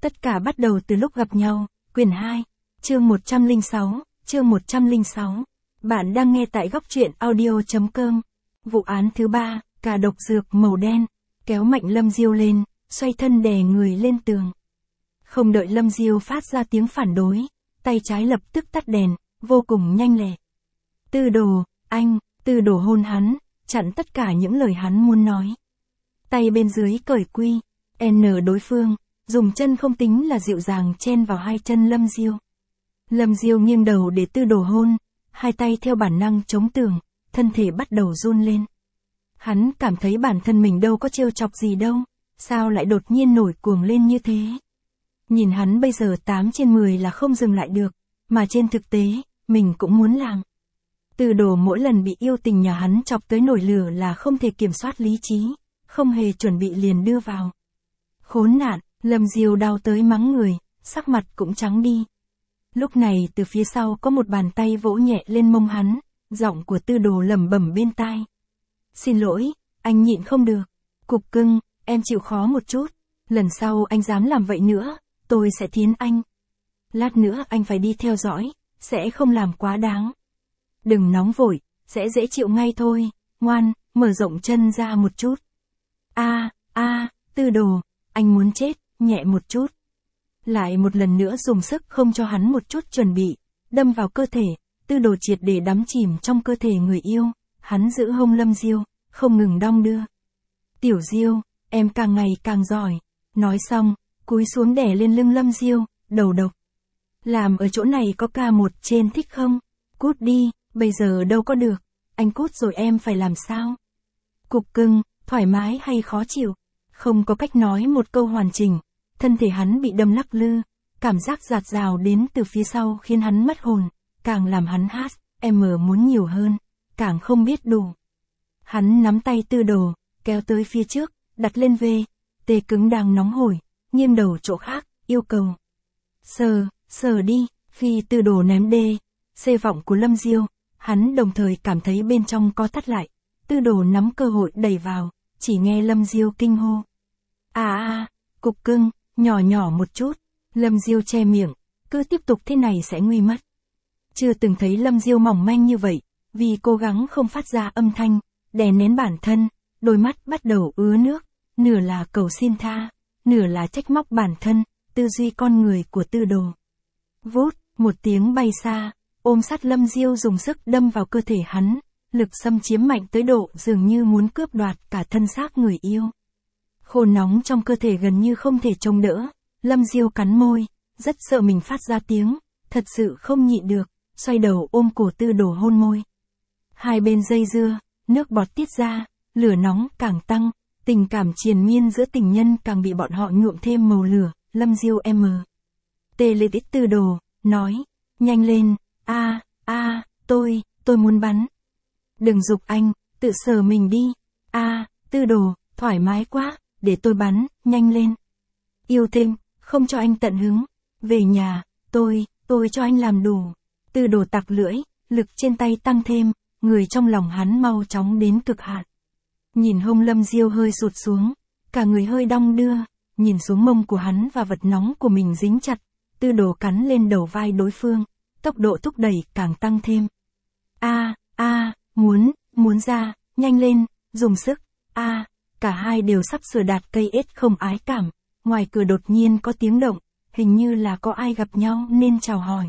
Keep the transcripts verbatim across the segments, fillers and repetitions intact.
Tất cả bắt đầu từ lúc gặp nhau, quyển hai, chương một trăm lẻ sáu, chương một trăm lẻ sáu. Bạn đang nghe tại góc truyện audio.com. Vụ án thứ ba, cả độc dược màu đen, kéo mạnh Lâm Diêu lên, xoay thân đè người lên tường. Không đợi Lâm Diêu phát ra tiếng phản đối, tay trái lập tức tắt đèn, vô cùng nhanh lẹ. Tư đồ, anh, tư đồ hôn hắn, chặn tất cả những lời hắn muốn nói. Tay bên dưới cởi quy, N đối phương, dùng chân không tính là dịu dàng chen vào hai chân Lâm Diêu. Lâm Diêu nghiêng đầu để tư đồ hôn, hai tay theo bản năng chống tường, thân thể bắt đầu run lên. Hắn cảm thấy bản thân mình đâu có trêu chọc gì đâu, sao lại đột nhiên nổi cuồng lên như thế. Nhìn hắn bây giờ tám trên mười là không dừng lại được, mà trên thực tế, mình cũng muốn làm. Tư đồ mỗi lần bị yêu tình nhà hắn chọc tới nổi lửa là không thể kiểm soát lý trí, không hề chuẩn bị liền đưa vào. Khốn nạn, Lâm Diêu đau tới mắng người, sắc mặt cũng trắng đi. Lúc này từ phía sau có một bàn tay vỗ nhẹ lên mông hắn, giọng của tư đồ lẩm bẩm bên tai. Xin lỗi, anh nhịn không được. Cục cưng, em chịu khó một chút, lần sau anh dám làm vậy nữa, tôi sẽ thiến anh. Lát nữa anh phải đi theo dõi, sẽ không làm quá đáng. Đừng nóng vội, sẽ dễ chịu ngay thôi, ngoan, mở rộng chân ra một chút. A, a, tư đồ, anh muốn chết, nhẹ một chút. Lại một lần nữa dùng sức không cho hắn một chút chuẩn bị, đâm vào cơ thể, tư đồ triệt để đắm chìm trong cơ thể người yêu, hắn giữ hông Lâm Diêu, không ngừng đong đưa. Tiểu Diêu, em càng ngày càng giỏi, nói xong, cúi xuống đè lên lưng Lâm Diêu, đầu độc. Làm ở chỗ này có ca một trên thích không? Cút đi, bây giờ đâu có được, anh cút rồi em phải làm sao? Cục cưng, thoải mái hay khó chịu? Không có cách nói một câu hoàn chỉnh, thân thể hắn bị đâm lắc lư, cảm giác giạt rào đến từ phía sau khiến hắn mất hồn, càng làm hắn hát, em muốn nhiều hơn, càng không biết đủ. Hắn nắm tay tư đồ, kéo tới phía trước, đặt lên vê, tê cứng đang nóng hổi, nghiêng đầu chỗ khác, yêu cầu. Sờ, sờ đi, khi tư đồ ném đê, xê vọng của Lâm Diêu, hắn đồng thời cảm thấy bên trong có thắt lại, tư đồ nắm cơ hội đẩy vào, chỉ nghe Lâm Diêu kinh hô. À à, cục cưng, nhỏ nhỏ một chút, Lâm Diêu che miệng, cứ tiếp tục thế này sẽ nguy mất. Chưa từng thấy Lâm Diêu mỏng manh như vậy, vì cố gắng không phát ra âm thanh, đè nén bản thân, đôi mắt bắt đầu ứa nước, nửa là cầu xin tha, nửa là trách móc bản thân, tư duy con người của tư đồ. Vút, một tiếng bay xa, ôm sát Lâm Diêu dùng sức đâm vào cơ thể hắn, lực xâm chiếm mạnh tới độ dường như muốn cướp đoạt cả thân xác người yêu. Khô nóng trong cơ thể gần như không thể chống đỡ, Lâm Diêu cắn môi, rất sợ mình phát ra tiếng, thật sự không nhịn được, xoay đầu ôm cổ tư đồ hôn môi. Hai bên dây dưa, nước bọt tiết ra, lửa nóng càng tăng, tình cảm triền miên giữa tình nhân càng bị bọn họ nhuộm thêm màu lửa. Lâm Diêu em tê lê tít tư đồ, nói, nhanh lên, a a, tôi, tôi muốn bắn. Đừng giục anh, tự sờ mình đi, a tư đồ, thoải mái quá, để tôi bắn, nhanh lên. Yêu thêm, không cho anh tận hứng, về nhà, tôi, tôi cho anh làm đủ. Tư đồ tặc lưỡi, lực trên tay tăng thêm, người trong lòng hắn mau chóng đến cực hạn. Nhìn hông Lâm Diêu hơi sụt xuống, cả người hơi đong đưa, nhìn xuống mông của hắn và vật nóng của mình dính chặt, tư đồ cắn lên đầu vai đối phương, tốc độ thúc đẩy càng tăng thêm. A, a, muốn, muốn ra, nhanh lên, dùng sức, a, cả hai đều sắp sửa đạt cây ết không ái cảm, ngoài cửa đột nhiên có tiếng động, hình như là có ai gặp nhau nên chào hỏi.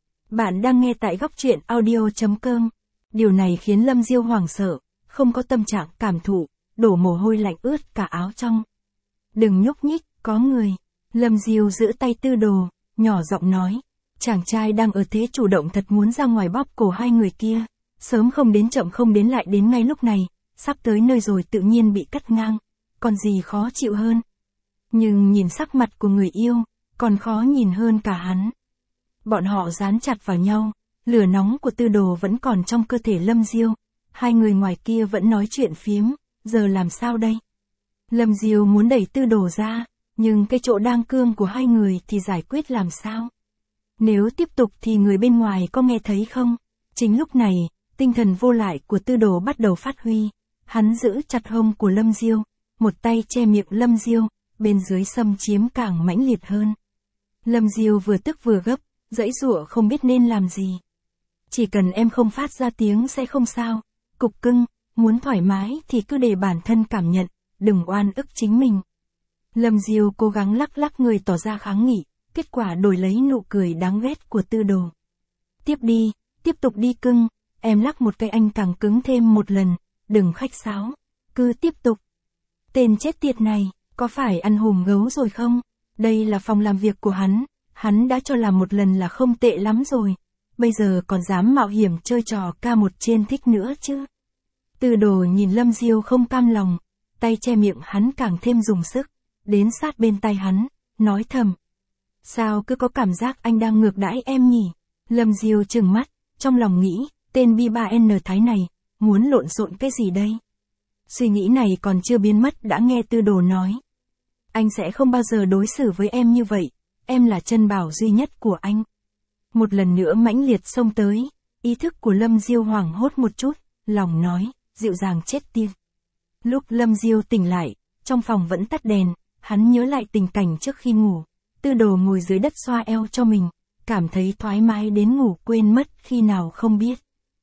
Bạn đang nghe tại góc truyện audio.com. Điều này khiến Lâm Diêu hoảng sợ, không có tâm trạng cảm thụ, đổ mồ hôi lạnh ướt cả áo trong. Đừng nhúc nhích, có người. Lâm Diêu giữ tay tư đồ, nhỏ giọng nói. Chàng trai đang ở thế chủ động thật muốn ra ngoài bóp cổ hai người kia. Sớm không đến chậm không đến lại đến ngay lúc này, sắp tới nơi rồi tự nhiên bị cắt ngang. Còn gì khó chịu hơn. Nhưng nhìn sắc mặt của người yêu, còn khó nhìn hơn cả hắn. Bọn họ dán chặt vào nhau, lửa nóng của tư đồ vẫn còn trong cơ thể Lâm Diêu. Hai người ngoài kia vẫn nói chuyện phiếm, giờ làm sao đây? Lâm Diêu muốn đẩy tư đồ ra, nhưng cái chỗ đang cương của hai người thì giải quyết làm sao? Nếu tiếp tục thì người bên ngoài có nghe thấy không? Chính lúc này, tinh thần vô lại của tư đồ bắt đầu phát huy. Hắn giữ chặt hông của Lâm Diêu, một tay che miệng Lâm Diêu, bên dưới xâm chiếm càng mãnh liệt hơn. Lâm Diêu vừa tức vừa gấp, giãy giụa không biết nên làm gì. Chỉ cần em không phát ra tiếng sẽ không sao. Cục cưng, muốn thoải mái thì cứ để bản thân cảm nhận, đừng oan ức chính mình. Lâm Diêu cố gắng lắc lắc người tỏ ra kháng nghị, kết quả đổi lấy nụ cười đáng ghét của Tư Đồ. Tiếp đi, tiếp tục đi cưng, em lắc một cái anh càng cứng thêm một lần, đừng khách sáo, cứ tiếp tục. Tên chết tiệt này, có phải ăn hùm gấu rồi không? Đây là phòng làm việc của hắn, hắn đã cho làm một lần là không tệ lắm rồi, bây giờ còn dám mạo hiểm chơi trò ca một trên thích nữa chứ. Tư Đồ nhìn Lâm Diêu không cam lòng, tay che miệng hắn càng thêm dùng sức, đến sát bên tai hắn, nói thầm. Sao cứ có cảm giác anh đang ngược đãi em nhỉ? Lâm Diêu trừng mắt, trong lòng nghĩ, tên B ba N Thái này, muốn lộn xộn cái gì đây? Suy nghĩ này còn chưa biến mất đã nghe Tư Đồ nói. Anh sẽ không bao giờ đối xử với em như vậy, em là chân bảo duy nhất của anh. Một lần nữa mãnh liệt xông tới, ý thức của Lâm Diêu hoảng hốt một chút, lòng nói, dịu dàng chết tiệt. Lúc Lâm Diêu tỉnh lại, trong phòng vẫn tắt đèn, hắn nhớ lại tình cảnh trước khi ngủ. Tư Đồ ngồi dưới đất xoa eo cho mình, cảm thấy thoải mái đến ngủ quên mất khi nào không biết.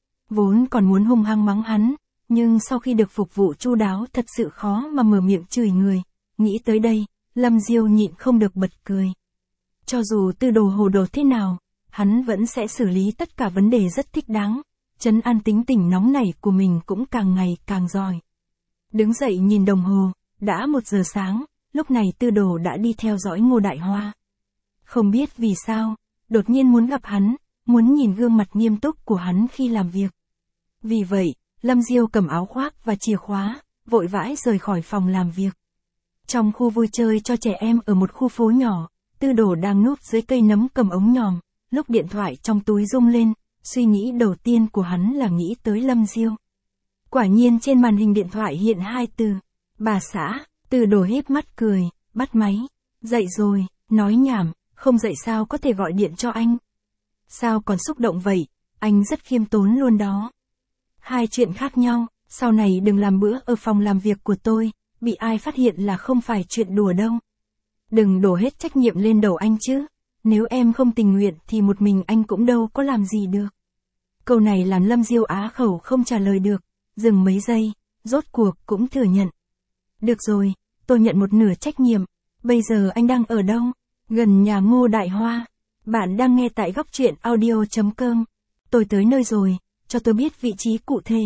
Vốn còn muốn hung hăng mắng hắn, nhưng sau khi được phục vụ chu đáo thật sự khó mà mở miệng chửi người. Nghĩ tới đây, Lâm Diêu nhịn không được bật cười. Cho dù Tư Đồ hồ đồ thế nào, hắn vẫn sẽ xử lý tất cả vấn đề rất thích đáng. Trấn an tính tình nóng nảy của mình cũng càng ngày càng giỏi. Đứng dậy nhìn đồng hồ, đã một giờ sáng, lúc này Tư Đồ đã đi theo dõi Ngô Đại Hoa. Không biết vì sao, đột nhiên muốn gặp hắn, muốn nhìn gương mặt nghiêm túc của hắn khi làm việc. Vì vậy, Lâm Diêu cầm áo khoác và chìa khóa, vội vãi rời khỏi phòng làm việc. Trong khu vui chơi cho trẻ em ở một khu phố nhỏ, Tư Đồ đang núp dưới cây nấm cầm ống nhòm, lúc điện thoại trong túi rung lên, suy nghĩ đầu tiên của hắn là nghĩ tới Lâm Diêu. Quả nhiên trên màn hình điện thoại hiện hai từ, bà xã. Tư Đồ híp mắt cười, bắt máy. Dậy rồi, nói nhảm, không dậy sao có thể gọi điện cho anh. Sao còn xúc động vậy, anh rất khiêm tốn luôn đó. Hai chuyện khác nhau, sau này đừng làm bữa ở phòng làm việc của tôi, bị ai phát hiện là không phải chuyện đùa đâu. Đừng đổ hết trách nhiệm lên đầu anh chứ, nếu em không tình nguyện thì một mình anh cũng đâu có làm gì được. Câu này làm Lâm Diêu á khẩu không trả lời được, dừng mấy giây, rốt cuộc cũng thừa nhận. Được rồi, tôi nhận một nửa trách nhiệm, bây giờ anh đang ở đâu? Gần nhà Ngô Đại Hoa. Bạn đang nghe tại góc truyện audio chấm com. Tôi tới nơi rồi, cho tôi biết vị trí cụ thể.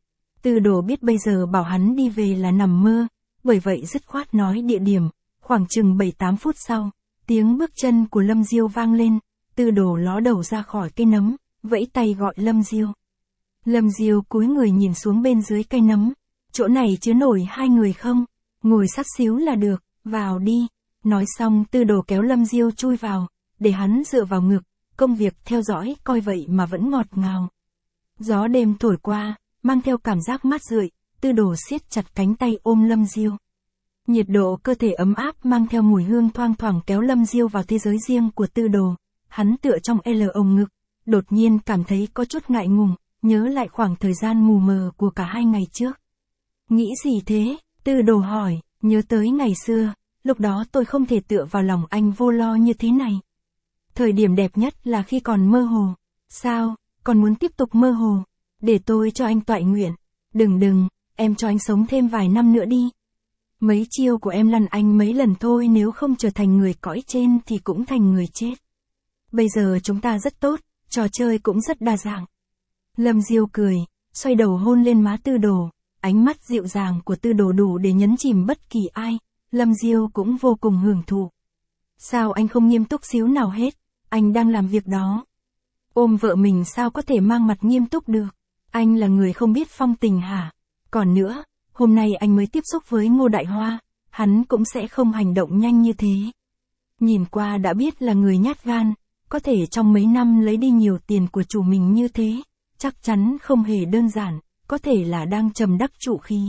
Tư Đồ biết bây giờ bảo hắn đi về là nằm mơ, bởi vậy dứt khoát nói địa điểm. Khoảng chừng bảy tám phút sau, tiếng bước chân của Lâm Diêu vang lên, Tư Đồ ló đầu ra khỏi cây nấm, vẫy tay gọi Lâm Diêu. Lâm Diêu cúi người nhìn xuống bên dưới cây nấm, chỗ này chứa nổi hai người không? Ngồi sát xíu là được, vào đi. Nói xong Tư Đồ kéo Lâm Diêu chui vào, để hắn dựa vào ngực, công việc theo dõi coi vậy mà vẫn ngọt ngào. Gió đêm thổi qua, mang theo cảm giác mát rượi, Tư Đồ siết chặt cánh tay ôm Lâm Diêu. Nhiệt độ cơ thể ấm áp mang theo mùi hương thoang thoảng kéo Lâm Diêu vào thế giới riêng của Tư Đồ. Hắn tựa trong L ống ngực, đột nhiên cảm thấy có chút ngại ngùng, nhớ lại khoảng thời gian mù mờ của cả hai ngày trước. Nghĩ gì thế? Tư Đồ hỏi, nhớ tới ngày xưa, lúc đó tôi không thể tựa vào lòng anh vô lo như thế này. Thời điểm đẹp nhất là khi còn mơ hồ. Sao, còn muốn tiếp tục mơ hồ? Để tôi cho anh toại nguyện. Đừng đừng, em cho anh sống thêm vài năm nữa đi. Mấy chiêu của em lăn anh mấy lần thôi, nếu không trở thành người cõi trên thì cũng thành người chết. Bây giờ chúng ta rất tốt, trò chơi cũng rất đa dạng. Lâm Diêu cười, xoay đầu hôn lên má Tư Đồ, ánh mắt dịu dàng của Tư Đồ đủ để nhấn chìm bất kỳ ai, Lâm Diêu cũng vô cùng hưởng thụ. Sao anh không nghiêm túc xíu nào hết, anh đang làm việc đó. Ôm vợ mình sao có thể mang mặt nghiêm túc được, anh là người không biết phong tình hả? Còn nữa, hôm nay anh mới tiếp xúc với Ngô Đại Hoa, hắn cũng sẽ không hành động nhanh như thế. Nhìn qua đã biết là người nhát gan, có thể trong mấy năm lấy đi nhiều tiền của chủ mình như thế, chắc chắn không hề đơn giản, có thể là đang trầm đắc trụ khí.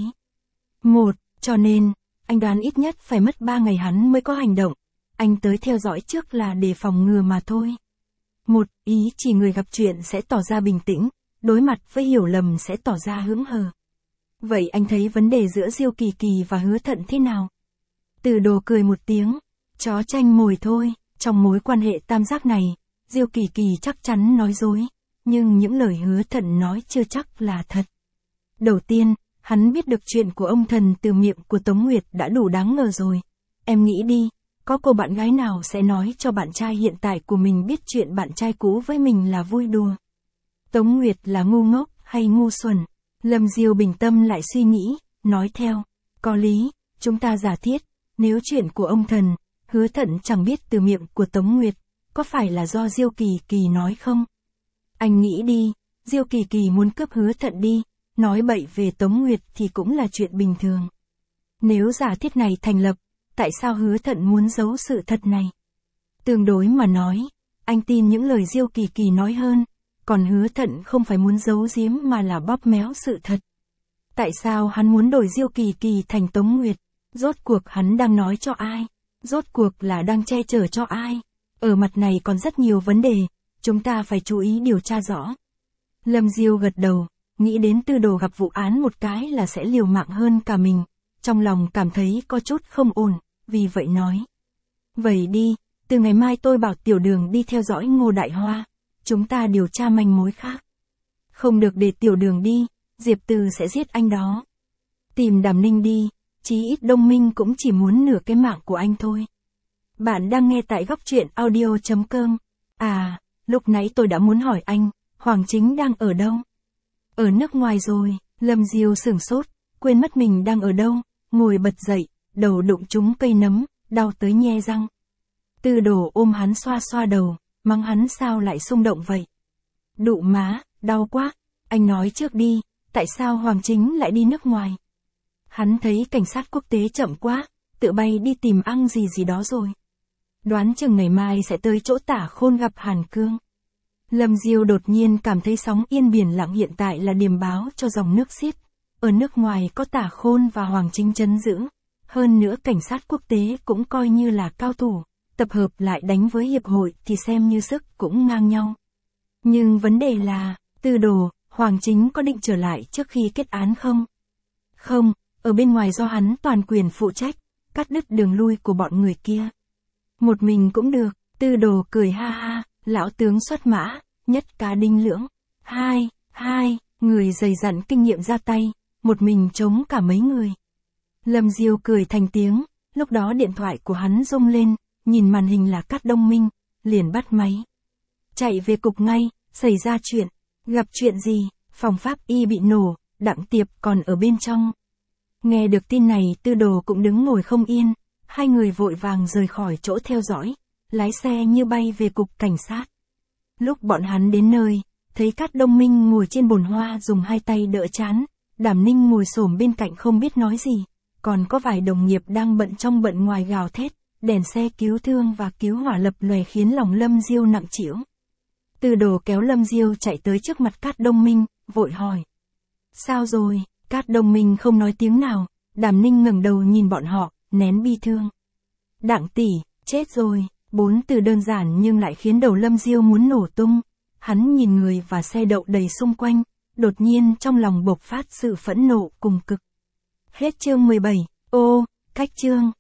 Một, cho nên, anh đoán ít nhất phải mất ba ngày hắn mới có hành động, anh tới theo dõi trước là để phòng ngừa mà thôi. Một, ý chỉ người gặp chuyện sẽ tỏ ra bình tĩnh, đối mặt với hiểu lầm sẽ tỏ ra hững hờ. Vậy anh thấy vấn đề giữa Diêu Kỳ Kỳ và Hứa Thận thế nào? Từ Đồ cười một tiếng, chó tranh mồi thôi, trong mối quan hệ tam giác này, Diêu Kỳ Kỳ chắc chắn nói dối, nhưng những lời Hứa Thận nói chưa chắc là thật. Đầu tiên, hắn biết được chuyện của ông thần từ miệng của Tống Nguyệt đã đủ đáng ngờ rồi. Em nghĩ đi, có cô bạn gái nào sẽ nói cho bạn trai hiện tại của mình biết chuyện bạn trai cũ với mình là vui đùa. Tống Nguyệt là ngu ngốc hay ngu xuẩn? Lâm Diêu bình tâm lại suy nghĩ, nói theo, có lý, chúng ta giả thiết, nếu chuyện của ông thần, Hứa Thận chẳng biết từ miệng của Tống Nguyệt, có phải là do Diêu Kỳ Kỳ nói không? Anh nghĩ đi, Diêu Kỳ Kỳ muốn cướp Hứa Thận đi, nói bậy về Tống Nguyệt thì cũng là chuyện bình thường. Nếu giả thiết này thành lập, tại sao Hứa Thận muốn giấu sự thật này? Tương đối mà nói, anh tin những lời Diêu Kỳ Kỳ nói hơn, còn Hứa Thận không phải muốn giấu giếm mà là bóp méo sự thật. Tại sao hắn muốn đổi Diêu Kỳ Kỳ thành Tống Nguyệt? Rốt cuộc hắn đang nói cho ai? Rốt cuộc là đang che chở cho ai? Ở mặt này còn rất nhiều vấn đề, chúng ta phải chú ý điều tra rõ. Lâm Diêu gật đầu, nghĩ đến Tư Đồ gặp vụ án một cái là sẽ liều mạng hơn cả mình, trong lòng cảm thấy có chút không ổn, vì vậy nói. Vậy đi, từ ngày mai tôi bảo Tiểu Đường đi theo dõi Ngô Đại Hoa, chúng ta điều tra manh mối khác. Không được để Tiểu Đường đi, Diệp Từ sẽ giết anh đó. Tìm Đàm Ninh đi, chí ít Đông Minh cũng chỉ muốn nửa cái mạng của anh thôi. Bạn đang nghe tại góc truyện audio chấm com. À, lúc nãy tôi đã muốn hỏi anh, Hoàng Chính đang ở đâu? Ở nước ngoài rồi. Lâm Diêu sửng sốt, quên mất mình đang ở đâu, ngồi bật dậy, đầu đụng trúng cây nấm, đau tới nhe răng. Tư Đồ ôm hắn xoa xoa đầu, mắng hắn sao lại xung động vậy? Đụ má, đau quá, anh nói trước đi, tại sao Hoàng Chính lại đi nước ngoài? Hắn thấy cảnh sát quốc tế chậm quá, tự bay đi tìm ăn gì gì đó rồi. Đoán chừng ngày mai sẽ tới chỗ Tả Khôn gặp Hàn Cương. Lâm Diêu đột nhiên cảm thấy sóng yên biển lặng hiện tại là điềm báo cho dòng nước xiết. Ở nước ngoài có Tả Khôn và Hoàng Chính trấn giữ. Hơn nữa cảnh sát quốc tế cũng coi như là cao thủ. Tập hợp lại đánh với hiệp hội thì xem như sức cũng ngang nhau. Nhưng vấn đề là, Tư Đồ, Hoàng Chính có định trở lại trước khi kết án không? Không, ở bên ngoài do hắn toàn quyền phụ trách, cắt đứt đường lui của bọn người kia. Một mình cũng được, Tư Đồ cười ha ha, lão tướng xuất mã, nhất cá đinh lưỡng. Hai, hai, người dày dặn kinh nghiệm ra tay, một mình chống cả mấy người. Lâm Diêu cười thành tiếng, lúc đó điện thoại của hắn rung lên, nhìn màn hình là Cát Đông Minh, liền bắt máy. Chạy về cục ngay, xảy ra chuyện, gặp chuyện gì, phòng pháp y bị nổ, Đặng Tiệp còn ở bên trong. Nghe được tin này Tư Đồ cũng đứng ngồi không yên, hai người vội vàng rời khỏi chỗ theo dõi, lái xe như bay về cục cảnh sát. Lúc bọn hắn đến nơi, thấy Cát Đông Minh ngồi trên bồn hoa dùng hai tay đỡ trán, Đàm Ninh ngồi xổm bên cạnh không biết nói gì, còn có vài đồng nghiệp đang bận trong bận ngoài gào thét, đèn xe cứu thương và cứu hỏa lập lòe khiến lòng Lâm Diêu nặng trĩu. Tư Đồ kéo Lâm Diêu chạy tới trước mặt Cát Đông Minh, vội hỏi. Sao rồi? Cát Đông Minh không nói tiếng nào, Đàm Ninh ngẩng đầu nhìn bọn họ, nén bi thương. Đặng tỷ, chết rồi, bốn từ đơn giản nhưng lại khiến đầu Lâm Diêu muốn nổ tung. Hắn nhìn người và xe đậu đầy xung quanh, đột nhiên trong lòng bộc phát sự phẫn nộ cùng cực. Hết chương mười bảy, ô, cách chương.